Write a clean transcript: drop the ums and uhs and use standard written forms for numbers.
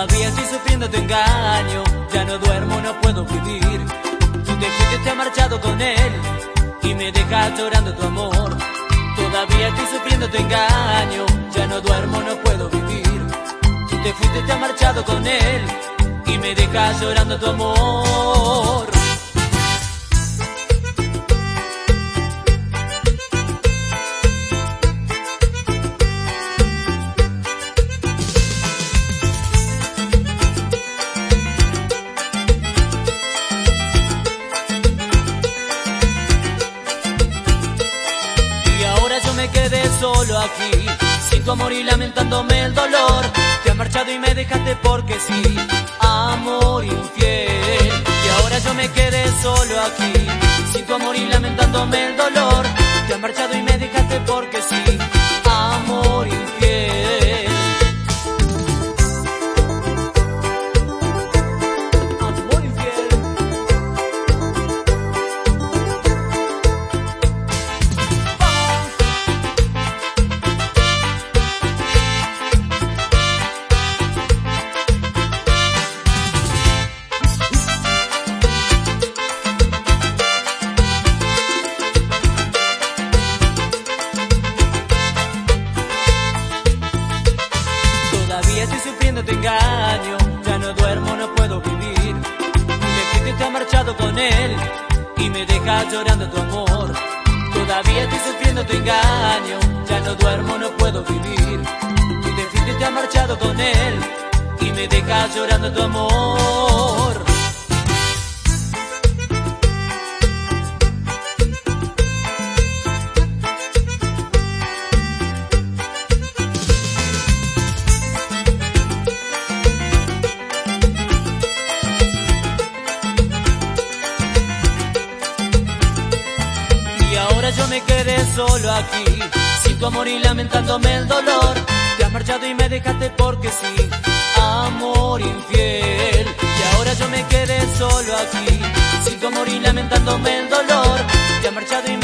Todavía estoy sufriendo tu engaño, ya no duermo, no puedo vivir. Tú te fuiste, te has marchado con él y me dejas llorando tu amor. Todavía estoy sufriendo tu engaño, ya no duermo, no puedo vivir. Tú te fuiste, te has marchado con él y me dejas llorando tu amor. Me quedé solo aquí, sin tu amor y lamentándome el dolor. Te has marchado y me dejaste porque sí, amor infiel. Y ahora yo me quedé solo aquí, sin tu amor y lamentándome el dolor. Te has marchado y me dejaste porque sí, amor infiel. Amor infiel. Todavía estoy sufriendo tu engaño, ya no duermo, no puedo vivir. Me fuiste, te has marchado con él y me dejas llorando tu amor. Todavía estoy sufriendo tu engaño, ya no duermo, no puedo vivir. Tú te fuiste, te has marchado con él y me dejas llorando tu amor. Yo me quedé solo aquí, sin tu amor y lamentándome el dolor. Te has marchado y me dejaste porque sí, amor infiel. Y ahora yo me quedé solo aquí, sin tu amor y lamentándome el dolor. Te has marchado y